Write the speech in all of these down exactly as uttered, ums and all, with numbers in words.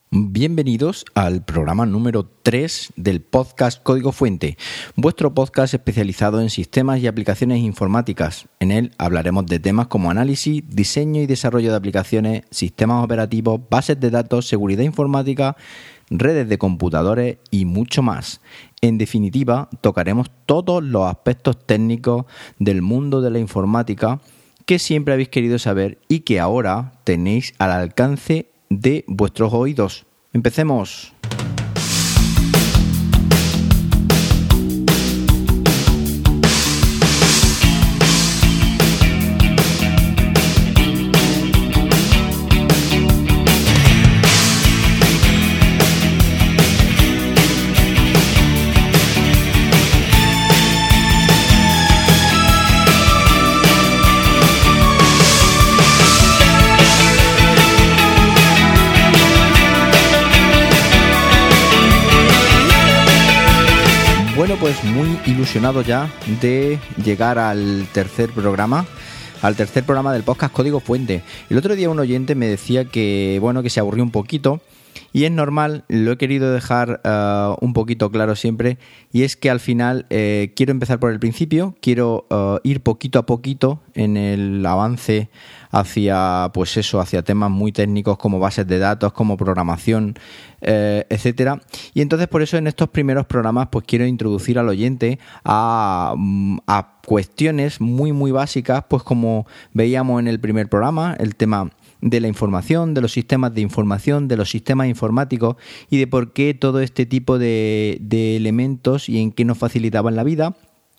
Bienvenidos al programa número tres del podcast Código Fuente, vuestro podcast especializado en sistemas y aplicaciones informáticas. En él hablaremos de temas como análisis, diseño y desarrollo de aplicaciones, sistemas operativos, bases de datos, seguridad informática, redes de computadores y mucho más. En definitiva, tocaremos todos los aspectos técnicos del mundo de la informática que siempre habéis querido saber y que ahora tenéis al alcance de vuestros oídos. Empecemos. Bueno, pues muy ilusionado ya de llegar al tercer programa, al tercer programa del podcast Código Fuente. El otro día un oyente me decía que, bueno, que se aburrió un poquito y es normal, lo he querido dejar uh, un poquito claro siempre, y es que al final eh, quiero empezar por el principio, quiero uh, ir poquito a poquito en el avance hacia, pues eso, hacia temas muy técnicos como bases de datos, como programación, eh, etcétera. Y entonces por eso en estos primeros programas pues quiero introducir al oyente a, a cuestiones muy muy básicas, pues como veíamos en el primer programa, el tema de la información, de los sistemas de información, de los sistemas informáticos y de por qué todo este tipo de, de elementos y en qué nos facilitaban la vida.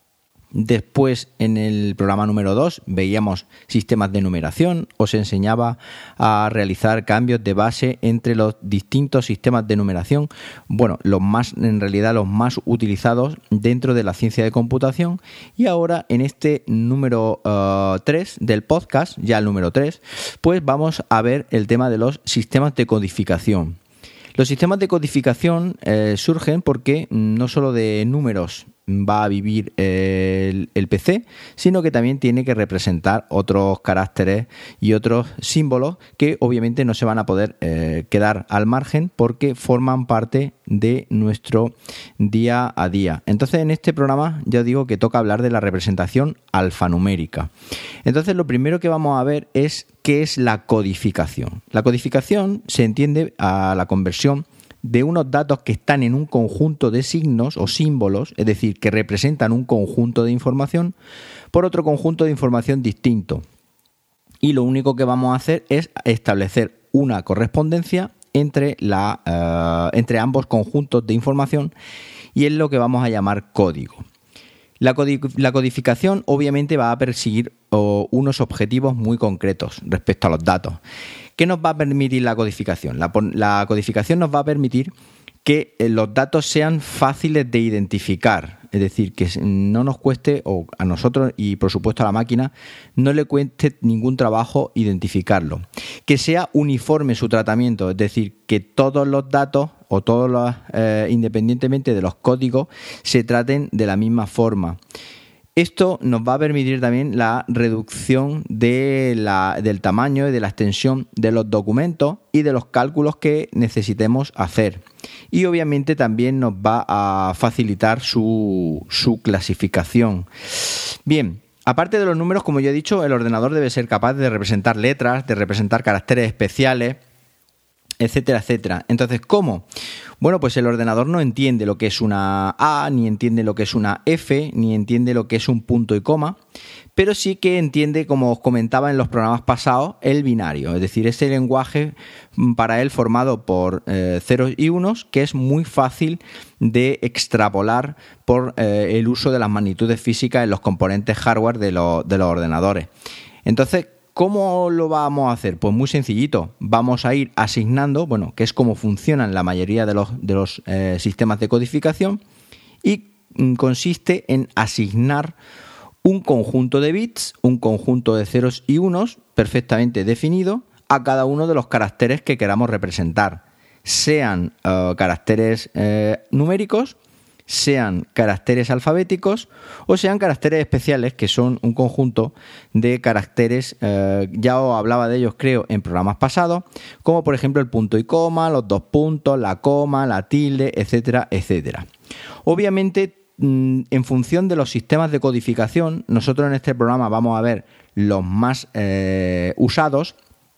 Después, en el programa número dos, veíamos sistemas de numeración, os enseñaba a realizar cambios de base entre los distintos sistemas de numeración, bueno, los más, en realidad los más utilizados dentro de la ciencia de computación. Y ahora, en este número uh, tres del podcast, ya el número tres, pues vamos a ver el tema de los sistemas de codificación. Los sistemas de codificación eh, surgen porque no solo de números va a vivir el, el P C, sino que también tiene que representar otros caracteres y otros símbolos que obviamente no se van a poder eh, quedar al margen porque forman parte de nuestro día a día. Entonces, en este programa ya os digo que toca hablar de la representación alfanumérica. Entonces, lo primero que vamos a ver es qué es la codificación. La codificación se entiende a la conversión de unos datos que están en un conjunto de signos o símbolos, es decir, que representan un conjunto de información, por otro conjunto de información distinto. Y lo único que vamos a hacer es establecer una correspondencia entre, la, uh, entre ambos conjuntos de información y es lo que vamos a llamar código. La, codic- la codificación obviamente va a perseguir oh, unos objetivos muy concretos respecto a los datos. ¿Qué nos va a permitir la codificación? La, la codificación nos va a permitir que los datos sean fáciles de identificar, es decir, que no nos cueste, o a nosotros y por supuesto a la máquina, no le cueste ningún trabajo identificarlo. Que sea uniforme su tratamiento, es decir, que todos los datos o todos los, eh, independientemente de los códigos, se traten de la misma forma. Esto nos va a permitir también la reducción de la, del tamaño y de la extensión de los documentos y de los cálculos que necesitemos hacer. Y obviamente también nos va a facilitar su, su clasificación. Bien, aparte de los números, como ya he dicho, el ordenador debe ser capaz de representar letras, de representar caracteres especiales, etcétera, etcétera. Entonces, ¿cómo? Bueno, pues el ordenador no entiende lo que es una A, ni entiende lo que es una F, ni entiende lo que es un punto y coma, pero sí que entiende, como os comentaba en los programas pasados, el binario, es decir, ese lenguaje para él formado por eh, ceros y unos, que es muy fácil de extrapolar por eh, el uso de las magnitudes físicas en los componentes hardware de, lo, de los ordenadores. Entonces, ¿cómo lo vamos a hacer? Pues muy sencillito. Vamos a ir asignando, bueno, que es como funcionan la mayoría de los, de los eh, sistemas de codificación, y mm, consiste en asignar un conjunto de bits, un conjunto de ceros y unos perfectamente definido a cada uno de los caracteres que queramos representar, sean uh, caracteres eh, numéricos, sean caracteres alfabéticos o sean caracteres especiales, que son un conjunto de caracteres, eh, ya os hablaba de ellos creo en programas pasados, como por ejemplo el punto y coma, los dos puntos, la coma, la tilde, etcétera, etcétera. Obviamente, en función de los sistemas de codificación, nosotros en este programa vamos a ver los más eh, usados.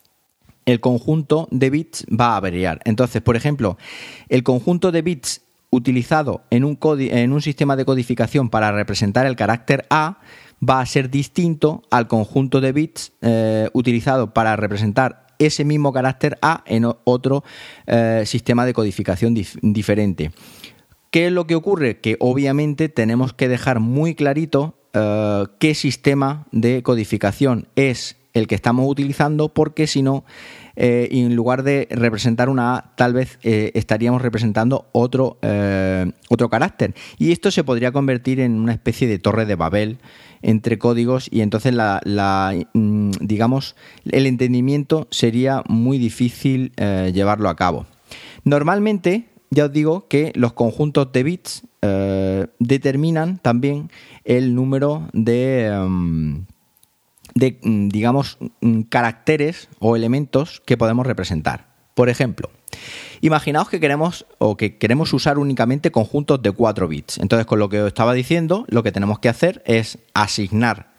El conjunto de bits va a variar. Entonces, por ejemplo, el conjunto de bits utilizado en un, codi- en un sistema de codificación para representar el carácter A va a ser distinto al conjunto de bits eh, utilizado para representar ese mismo carácter A en otro eh, sistema de codificación dif- diferente. ¿Qué es lo que ocurre? Que obviamente tenemos que dejar muy clarito uh, qué sistema de codificación es el que estamos utilizando, porque si no, eh, en lugar de representar una A, tal vez eh, estaríamos representando otro, eh, otro carácter. Y esto se podría convertir en una especie de torre de Babel entre códigos y entonces la, la digamos, el entendimiento sería muy difícil eh, llevarlo a cabo. Normalmente, ya os digo que los conjuntos de bits eh, determinan también el número de, um, de, digamos, caracteres o elementos que podemos representar. Por ejemplo, imaginaos que queremos o que queremos usar únicamente conjuntos de cuatro bits. Entonces, con lo que os estaba diciendo, lo que tenemos que hacer es asignar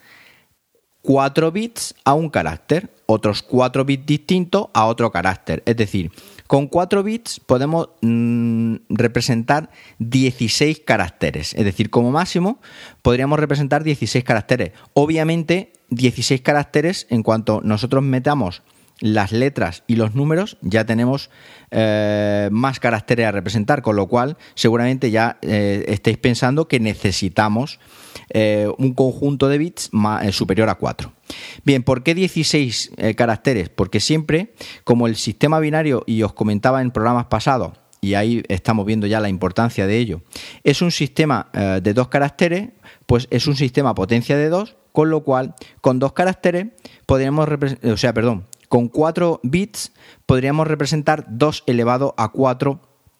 cuatro bits a un carácter, otros cuatro bits distintos a otro carácter. Es decir, con cuatro bits podemos mmm, representar dieciséis caracteres. Es decir, como máximo podríamos representar dieciséis caracteres. Obviamente, dieciséis caracteres, en cuanto nosotros metamos las letras y los números, ya tenemos eh, más caracteres a representar, con lo cual seguramente ya eh, estáis pensando que necesitamos eh, un conjunto de bits más, eh, superior a cuatro. Bien, ¿por qué dieciséis eh, caracteres? Porque siempre, como el sistema binario, y os comentaba en programas pasados, y ahí estamos viendo ya la importancia de ello, es un sistema eh, de dos caracteres, pues es un sistema potencia de dos, con lo cual con dos caracteres podríamos representar, o sea, perdón, con cuatro bits podríamos representar dos elevado a cuatro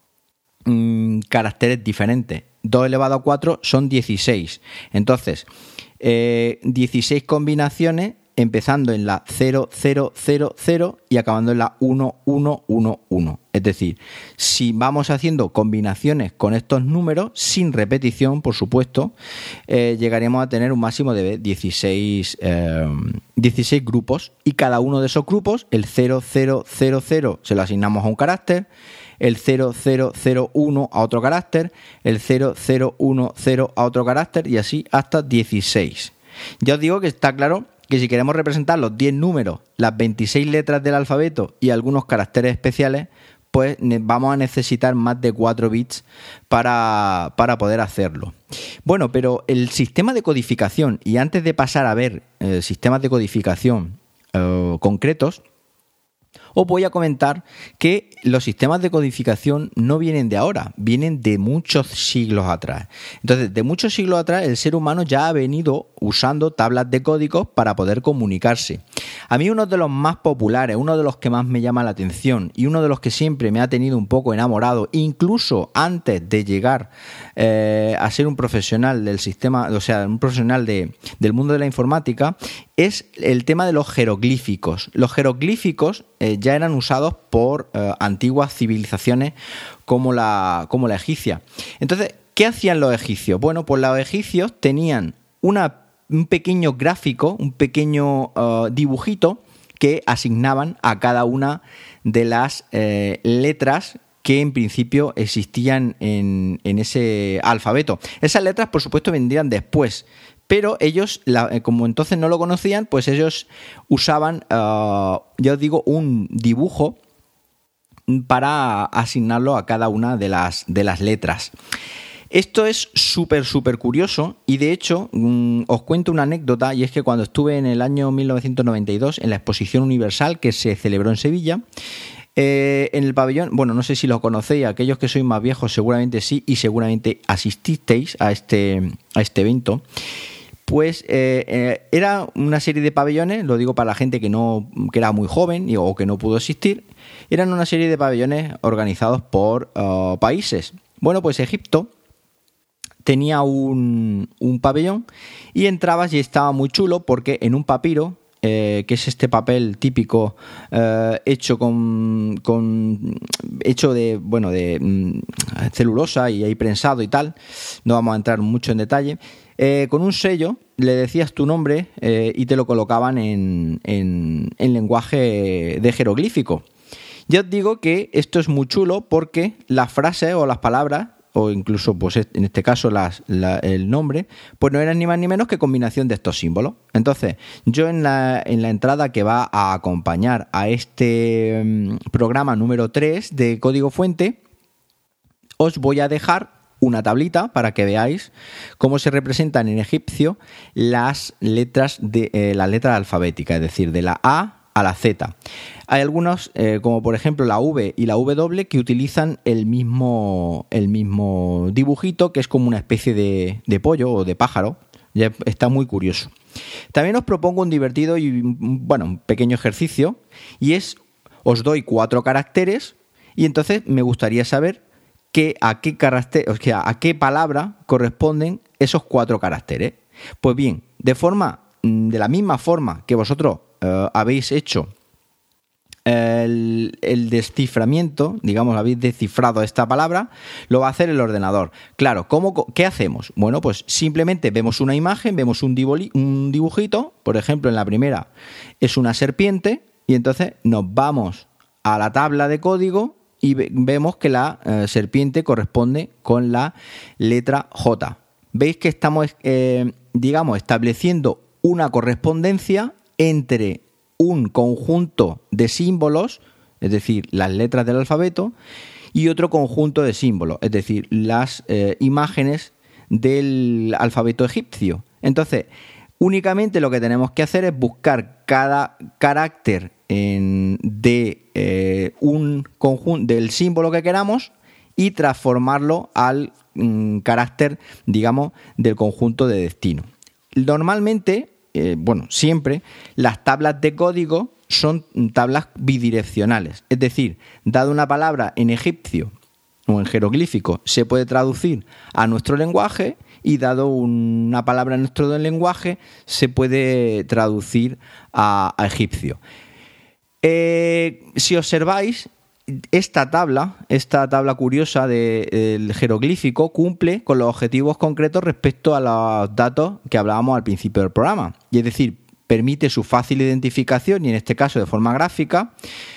mmm, caracteres diferentes. dos elevado a cuatro son dieciséis. Entonces, eh, dieciséis combinaciones empezando en la cero cero cero cero y acabando en la uno uno uno uno. Es decir, si vamos haciendo combinaciones con estos números, sin repetición, por supuesto, eh, llegaremos a tener un máximo de dieciséis, eh, dieciséis grupos, y cada uno de esos grupos, el cero cero cero cero se lo asignamos a un carácter, el cero cero cero uno a otro carácter, el cero cero uno cero a otro carácter, y así hasta dieciséis. Ya os digo que está claro que si queremos representar los diez números, las veintiséis letras del alfabeto y algunos caracteres especiales, pues vamos a necesitar más de cuatro bits para, para poder hacerlo. Bueno, pero el sistema de codificación, y antes de pasar a ver eh, sistemas de codificación eh, concretos, os voy a comentar que los sistemas de codificación no vienen de ahora, vienen de muchos siglos atrás. Entonces, de muchos siglos atrás, el ser humano ya ha venido usando tablas de códigos para poder comunicarse. A mí uno de los más populares, uno de los que más me llama la atención y uno de los que siempre me ha tenido un poco enamorado, incluso antes de llegar eh, a ser un profesional del sistema, o sea, un profesional de, del mundo de la informática, es el tema de los jeroglíficos. Los jeroglíficos eh, ya eran usados por eh, antiguas civilizaciones como la, como la egipcia. Entonces, ¿qué hacían los egipcios? Bueno, pues los egipcios tenían una, un pequeño gráfico, un pequeño uh, dibujito que asignaban a cada una de las eh, letras que en principio existían en, en ese alfabeto. Esas letras, por supuesto, vendrían después, pero ellos, la, como entonces no lo conocían, pues ellos usaban, uh, ya os digo, un dibujo para asignarlo a cada una de las, de las letras. Esto es súper, súper curioso, y de hecho mmm, os cuento una anécdota, y es que cuando estuve en el año mil novecientos noventa y dos en la Exposición Universal que se celebró en Sevilla, eh, en el pabellón, bueno, no sé si lo conocéis, aquellos que sois más viejos seguramente sí, y seguramente asististeis a este, a este evento. Pues eh, eh, era una serie de pabellones, lo digo para la gente que no que era muy joven y, o que no pudo asistir, eran una serie de pabellones organizados por uh, países. Bueno, pues Egipto tenía un, un pabellón y entrabas y estaba muy chulo porque en un papiro, eh, que es este papel típico eh, hecho con, con hecho de bueno de mm, celulosa y ahí prensado y tal, no vamos a entrar mucho en detalle, eh, con un sello le decías tu nombre eh, y te lo colocaban en, en, en lenguaje de jeroglífico. Ya os digo que esto es muy chulo porque las frases o las palabras, o incluso pues en este caso las, la, el nombre, pues no eran ni más ni menos que combinación de estos símbolos. Entonces, yo en la, en la entrada que va a acompañar a este um, programa número tres de Código Fuente, os voy a dejar una tablita para que veáis cómo se representan en egipcio las letras de eh, la letra alfabética, es decir, de la A a la Z. Hay algunos, eh, como por ejemplo la V y la W, que utilizan el mismo, el mismo dibujito, que es como una especie de, de pollo o de pájaro. Ya está muy curioso. También os propongo un divertido y bueno, un pequeño ejercicio, y es, os doy cuatro caracteres y entonces me gustaría saber que a qué carácter, o sea, a qué palabra corresponden esos cuatro caracteres. Pues bien, de forma, de la misma forma que vosotros uh, habéis hecho el, el desciframiento, digamos, habéis descifrado esta palabra, lo va a hacer el ordenador. Claro, ¿cómo, ¿qué hacemos? Bueno, pues simplemente vemos una imagen, vemos un, diboli, un dibujito, por ejemplo, en la primera es una serpiente, y entonces nos vamos a la tabla de código y vemos que la eh, serpiente corresponde con la letra J. Veis que estamos, eh, digamos, estableciendo una correspondencia entre un conjunto de símbolos, es decir, las letras del alfabeto, y otro conjunto de símbolos, es decir, las eh, imágenes del alfabeto egipcio. Entonces, únicamente lo que tenemos que hacer es buscar cada carácter en, de eh, un conjunto del símbolo que queramos y transformarlo al mm, carácter, digamos, del conjunto de destino. Normalmente, eh, bueno, siempre las tablas de código son tablas bidireccionales, es decir, dado una palabra en egipcio o en jeroglífico se puede traducir a nuestro lenguaje, y dado una palabra en nuestro lenguaje se puede traducir a, a egipcio. Eh, si observáis, esta tabla, esta tabla curiosa de, del jeroglífico cumple con los objetivos concretos respecto a los datos que hablábamos al principio del programa. Y es decir, permite su fácil identificación y en este caso de forma gráfica.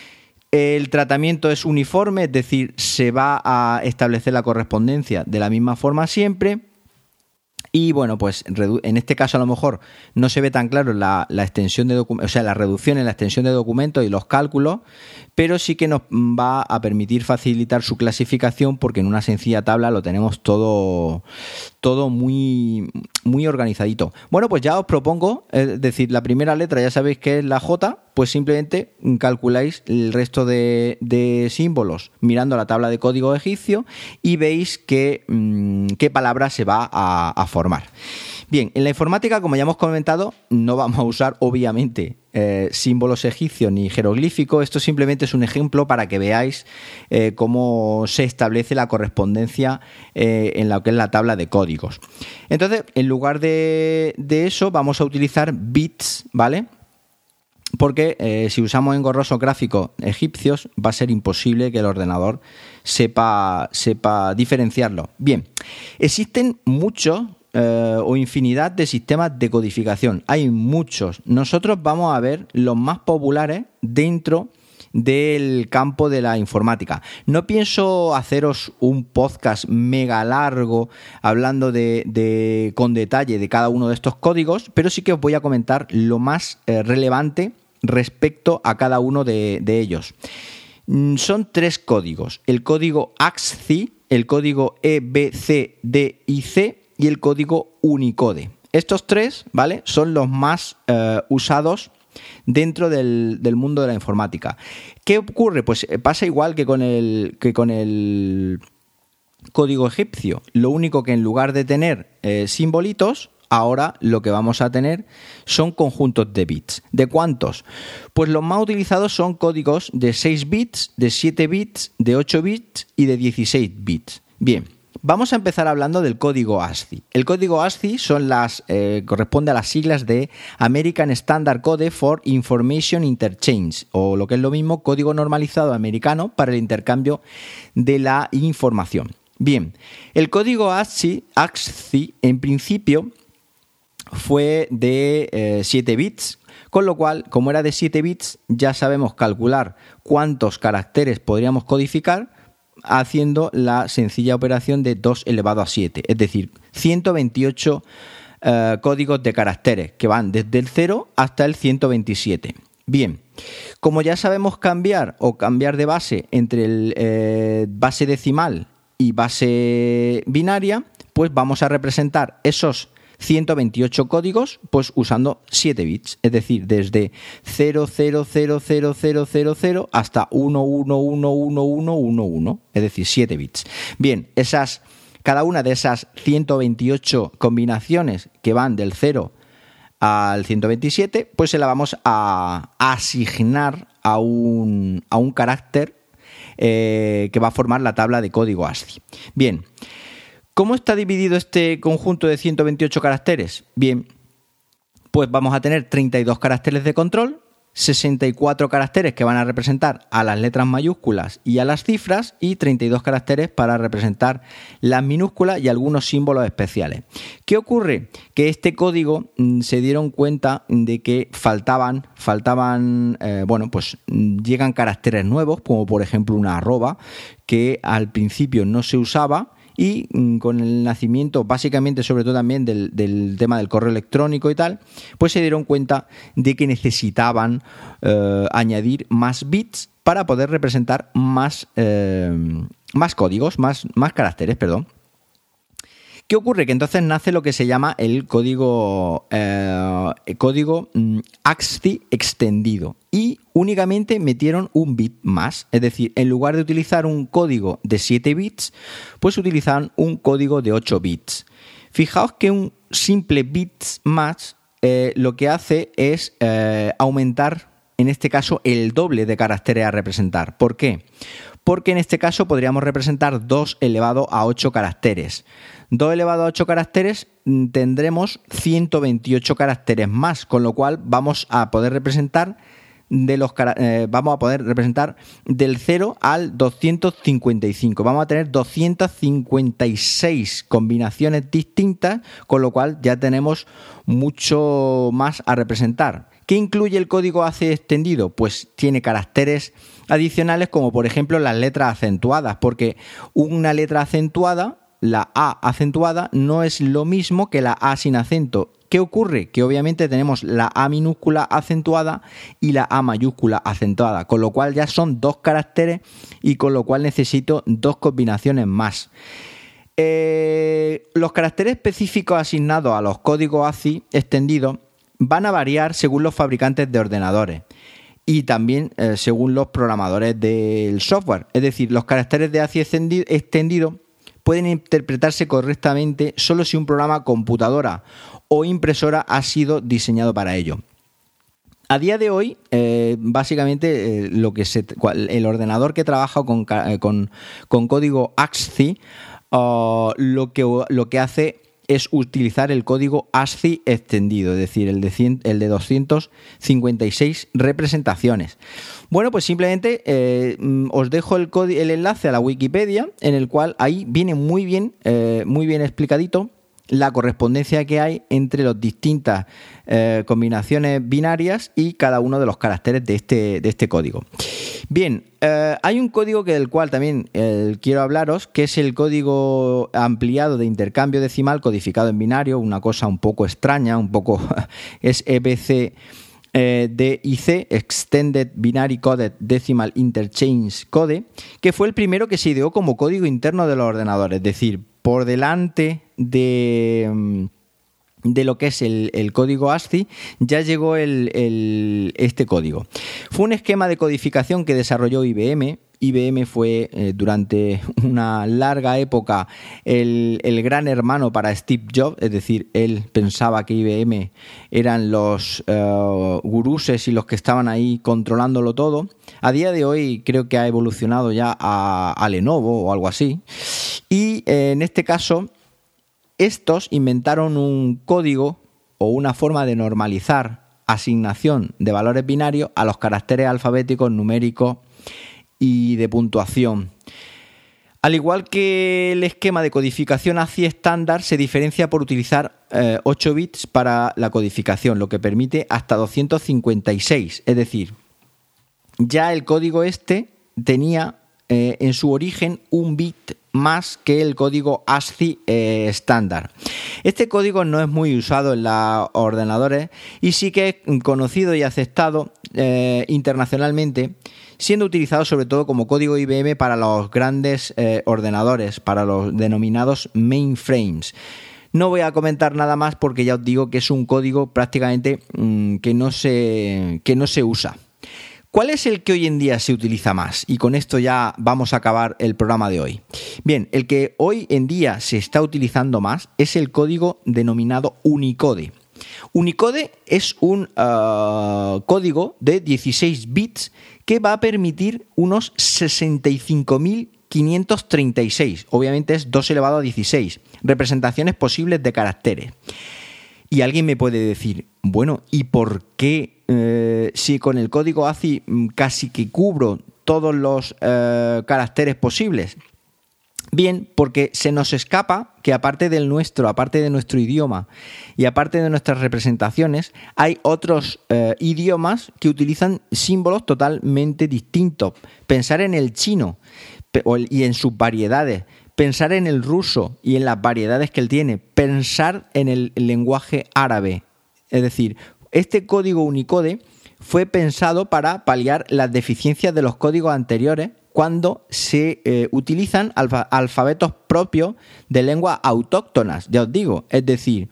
El tratamiento es uniforme, es decir, se va a establecer la correspondencia de la misma forma siempre. Y bueno, pues en este caso a lo mejor no se ve tan claro la, la extensión de documentos, o sea, la reducción en la extensión de documentos y los cálculos, pero sí que nos va a permitir facilitar su clasificación porque en una sencilla tabla lo tenemos todo, todo muy, muy organizadito. Bueno, pues ya os propongo, es decir, la primera letra ya sabéis que es la J, pues simplemente calculáis el resto de, de símbolos mirando la tabla de código egipcio y veis que, mmm, qué palabra se va a, a formar. Bien, en la informática, como ya hemos comentado, no vamos a usar obviamente eh, símbolos egipcios ni jeroglíficos. Esto simplemente es un ejemplo para que veáis eh, cómo se establece la correspondencia eh, en lo que es la tabla de códigos. Entonces, en lugar de, de eso, vamos a utilizar bits, ¿vale? Porque eh, si usamos engorrosos gráficos egipcios va a ser imposible que el ordenador sepa, sepa diferenciarlo. Bien, existen muchos eh, o infinidad de sistemas de codificación. Hay muchos. Nosotros vamos a ver los más populares dentro del campo de la informática. No pienso haceros un podcast mega largo hablando de, de con detalle de cada uno de estos códigos, pero sí que os voy a comentar lo más eh, relevante respecto a cada uno de, de ellos. Son tres códigos: el código A X C I, el código E B C D I C y el código Unicode. Estos tres, ¿vale?, son los más eh, usados dentro del, del mundo de la informática. ¿Qué ocurre? Pues pasa igual que con el, que con el código egipcio. Lo único que en lugar de tener eh, simbolitos, ahora lo que vamos a tener son conjuntos de bits. ¿De cuántos? Pues los más utilizados son códigos de seis bits, de siete bits, de ocho bits y de dieciséis bits. Bien, Vamos a empezar hablando del código A S C I I. El código A S C I I son las, eh, corresponde a las siglas de American Standard Code for Information Interchange, o lo que es lo mismo, código normalizado americano para el intercambio de la información. Bien, el código A S C I I en principio fue de eh, siete bits, con lo cual, como era de siete bits, ya sabemos calcular cuántos caracteres podríamos codificar haciendo la sencilla operación de dos elevado a siete, es decir, ciento veintiocho eh, códigos de caracteres que van desde el cero hasta el ciento veintisiete. Bien, como ya sabemos cambiar o cambiar de base entre el eh, base decimal y base binaria, pues vamos a representar esos ciento veintiocho códigos pues usando siete bits, es decir, desde cero cero cero cero cero cero cero hasta uno uno uno uno uno uno uno, es decir, siete bits. Bien, esas, cada una de esas ciento veintiocho combinaciones que van del cero al ciento veintisiete, pues se la vamos a asignar a un, a un carácter eh, que va a formar la tabla de código A S C I I. Bien, ¿cómo está dividido este conjunto de ciento veintiocho caracteres? Bien, pues vamos a tener treinta y dos caracteres de control, sesenta y cuatro caracteres que van a representar a las letras mayúsculas y a las cifras, y treinta y dos caracteres para representar las minúsculas y algunos símbolos especiales. ¿Qué ocurre? Que este código mmm, se dieron cuenta de que faltaban, faltaban, eh, bueno, pues llegan caracteres nuevos, como por ejemplo una arroba, que al principio no se usaba. Y mmm, con el nacimiento, básicamente, sobre todo también del, del tema del correo electrónico y tal, pues se dieron cuenta de que necesitaban eh, añadir más bits para poder representar más, eh, más códigos, más, más caracteres, perdón. ¿Qué ocurre? Que entonces nace lo que se llama el código, eh, el código mm, A S C I I extendido, y únicamente metieron un bit más, es decir, en lugar de utilizar un código de siete bits, pues utilizaron un código de ocho bits. Fijaos que un simple bits más eh, lo que hace es eh, aumentar, en este caso, el doble de caracteres a representar. ¿Por qué? Porque en este caso podríamos representar dos elevado a ocho caracteres. dos elevado a ocho caracteres tendremos ciento veintiocho caracteres más, con lo cual vamos a poder representar de los eh, vamos a poder representar del cero al doscientos cincuenta y cinco. Vamos a tener doscientas cincuenta y seis combinaciones distintas, con lo cual ya tenemos mucho más a representar. ¿Qué incluye el código A C extendido? Pues tiene caracteres adicionales, como por ejemplo las letras acentuadas, porque una letra acentuada, la A acentuada, no es lo mismo que la A sin acento. ¿Qué ocurre? Que obviamente tenemos la A minúscula acentuada y la A mayúscula acentuada, con lo cual ya son dos caracteres y con lo cual necesito dos combinaciones más. Eh, los caracteres específicos asignados a los códigos A C I extendidos van a variar según los fabricantes de ordenadores y también eh, según los programadores del software. Es decir, los caracteres de A C I extendido pueden interpretarse correctamente solo si un programa computadora o impresora ha sido diseñado para ello. A día de hoy, eh, básicamente, eh, lo que se, el ordenador que trabaja con, con, con código A S C I I, uh, lo, que, lo que hace es utilizar el código A S C I I extendido, es decir, el de, cien, el de doscientas cincuenta y seis representaciones. Bueno, pues simplemente eh, os dejo el, el enlace a la Wikipedia, en el cual ahí viene muy bien, eh, muy bien explicadito la correspondencia que hay entre las distintas eh, combinaciones binarias y cada uno de los caracteres de este, de este código. Bien, eh, hay un código que del cual también eh, quiero hablaros, que es el código ampliado de intercambio decimal codificado en binario, una cosa un poco extraña, un poco es E B C eh, D I C, Extended Binary Coded Decimal Interchange Code, que fue el primero que se ideó como código interno de los ordenadores, es decir, por delante de, de lo que es el, el código A S C I I, ya llegó el, el, este código. Fue un esquema de codificación que desarrolló I B M. I B M fue eh, durante una larga época el, el gran hermano para Steve Jobs, es decir, él pensaba que I B M eran los uh, guruses y los que estaban ahí controlándolo todo. A día de hoy creo que ha evolucionado ya a, a Lenovo o algo así. Y eh, en este caso, estos inventaron un código o una forma de normalizar asignación de valores binarios a los caracteres alfabéticos, numéricos y de puntuación. Al igual que el esquema de codificación A C I estándar, se diferencia por utilizar eh, ocho bits para la codificación, lo que permite hasta doscientos cincuenta y seis. Es decir, ya el código este tenía eh, en su origen un bit más que el código A S C I eh, estándar. Este código no es muy usado en los ordenadores y sí que es conocido y aceptado eh, internacionalmente, siendo utilizado sobre todo como código I B M para los grandes eh, ordenadores, para los denominados mainframes. No voy a comentar nada más porque ya os digo que es un código prácticamente mmm, que no se, que no se usa. ¿Cuál es el que hoy en día se utiliza más? Y con esto ya vamos a acabar el programa de hoy. Bien, el que hoy en día se está utilizando más es el código denominado Unicode. Unicode es un uh, código de dieciséis bits que va a permitir unos sesenta y cinco mil quinientos treinta y seis, obviamente es dos elevado a dieciséis, representaciones posibles de caracteres. Y alguien me puede decir, bueno, ¿y por qué eh, si con el código A C I casi que cubro todos los eh, caracteres posibles? Bien, porque se nos escapa que aparte del nuestro, aparte de nuestro idioma y aparte de nuestras representaciones, hay otros eh, idiomas que utilizan símbolos totalmente distintos. Pensar en el chino y en sus variedades, pensar en el ruso y en las variedades que él tiene, pensar en el lenguaje árabe. Es decir, este código Unicode fue pensado para paliar las deficiencias de los códigos anteriores cuando se eh, utilizan alfa- alfabetos propios de lenguas autóctonas, ya os digo. Es decir,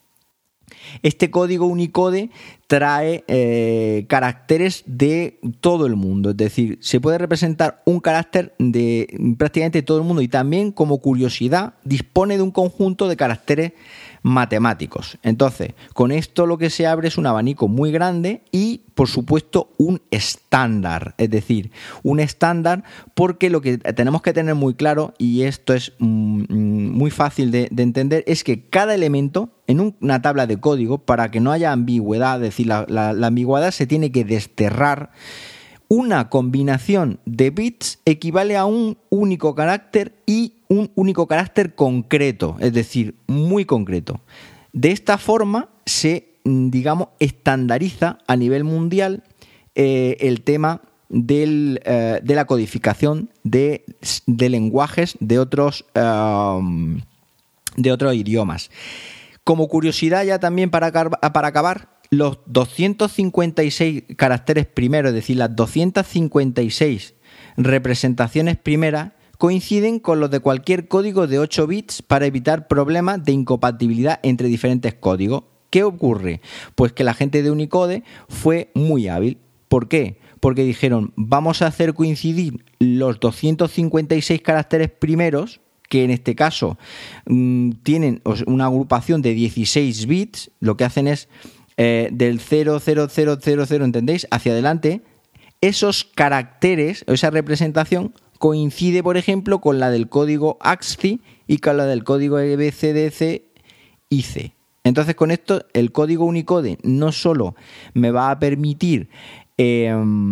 este código Unicode trae eh, caracteres de todo el mundo, es decir, se puede representar un carácter de prácticamente todo el mundo y también, como curiosidad, dispone de un conjunto de caracteres matemáticos. Entonces, con esto lo que se abre es un abanico muy grande y, por supuesto, un estándar, es decir, un estándar porque lo que tenemos que tener muy claro, y esto es mm, muy fácil de, de entender, es que cada elemento en un, una tabla de código, para que no haya ambigüedad, es decir, la, la, la ambigüedad se tiene que desterrar. Una combinación de bits equivale a un único carácter y un único carácter concreto, es decir, muy concreto. De esta forma se, digamos, estandariza a nivel mundial eh, el tema del, eh, de la codificación de, de lenguajes de otros, uh, de otros idiomas. Como curiosidad ya también para, para acabar, los doscientos cincuenta y seis caracteres primeros, es decir, las doscientas cincuenta y seis representaciones primeras, coinciden con los de cualquier código de ocho bits para evitar problemas de incompatibilidad entre diferentes códigos. ¿Qué ocurre? Pues que la gente de Unicode fue muy hábil. ¿Por qué? Porque dijeron, vamos a hacer coincidir los doscientos cincuenta y seis caracteres primeros, que en este caso mmm, tienen una agrupación de dieciséis bits, lo que hacen es eh, del cero cero cero cero cero, ¿entendéis?, hacia adelante, esos caracteres, esa representación, coincide, por ejemplo, con la del código A X C I y con la del código E B C D C I C. Entonces, con esto, el código Unicode no solo me va a permitir eh,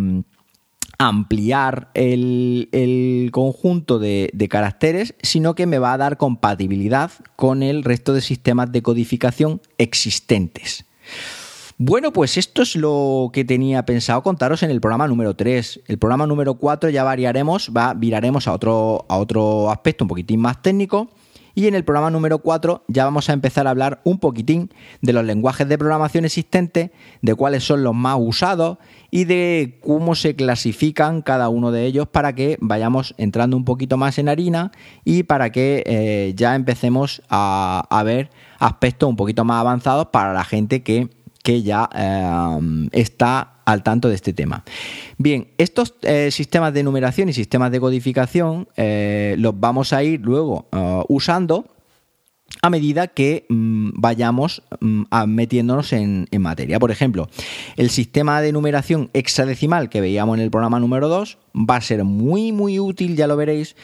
ampliar el, el conjunto de, de caracteres, sino que me va a dar compatibilidad con el resto de sistemas de codificación existentes. Bueno, pues esto es lo que tenía pensado contaros en el programa número tres. El programa número cuatro ya variaremos, va, viraremos a otro, a otro aspecto un poquitín más técnico. Y en el programa número cuatro ya vamos a empezar a hablar un poquitín de los lenguajes de programación existentes, de cuáles son los más usados y de cómo se clasifican cada uno de ellos para que vayamos entrando un poquito más en harina y para que eh, ya empecemos a, a ver aspectos un poquito más avanzados para la gente que, que ya eh, está al tanto de este tema. Bien, estos eh, sistemas de numeración y sistemas de codificación eh, los vamos a ir luego uh, usando a medida que mm, vayamos mm, metiéndonos en, en materia. Por ejemplo, el sistema de numeración hexadecimal que veíamos en el programa número dos va a ser muy muy útil, ya lo veréis,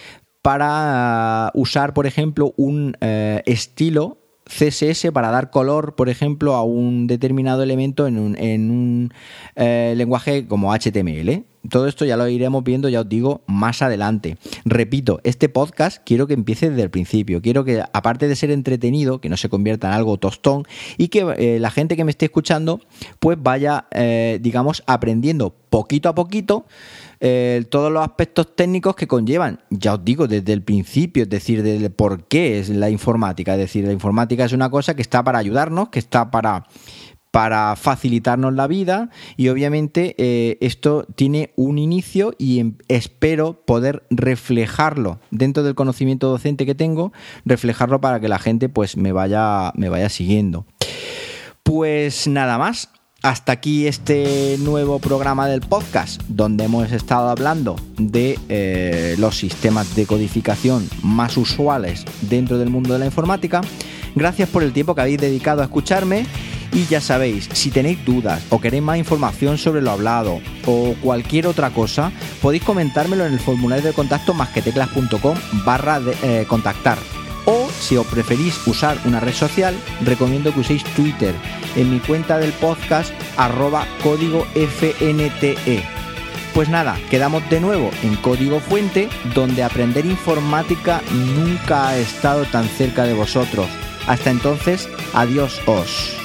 para uh, usar, por ejemplo, un uh, estilo C S S para dar color, por ejemplo, a un determinado elemento en un, en un eh, lenguaje como H T M L. Todo esto ya lo iremos viendo, ya os digo, más adelante. Repito, este podcast quiero que empiece desde el principio. Quiero que, aparte de ser entretenido, que no se convierta en algo tostón y que eh, la gente que me esté escuchando pues vaya, eh, digamos, aprendiendo poquito a poquito Eh, todos los aspectos técnicos que conllevan, ya os digo, desde el principio, es decir, del por qué es la informática. Es decir, la informática es una cosa que está para ayudarnos, que está para, para facilitarnos la vida y obviamente eh, esto tiene un inicio y em, espero poder reflejarlo dentro del conocimiento docente que tengo, reflejarlo para que la gente pues me vaya, me vaya siguiendo. Pues nada más. Hasta aquí este nuevo programa del podcast, donde hemos estado hablando de eh, los sistemas de codificación más usuales dentro del mundo de la informática. Gracias por el tiempo que habéis dedicado a escucharme y ya sabéis, si tenéis dudas o queréis más información sobre lo hablado o cualquier otra cosa, podéis comentármelo en el formulario de contacto masqueteclas.com barra de, eh, contactar. O si os preferís usar una red social, recomiendo que uséis Twitter en mi cuenta del podcast arroba código F N T E. Pues nada, quedamos de nuevo en Código Fuente, donde aprender informática nunca ha estado tan cerca de vosotros. Hasta entonces, adiós os.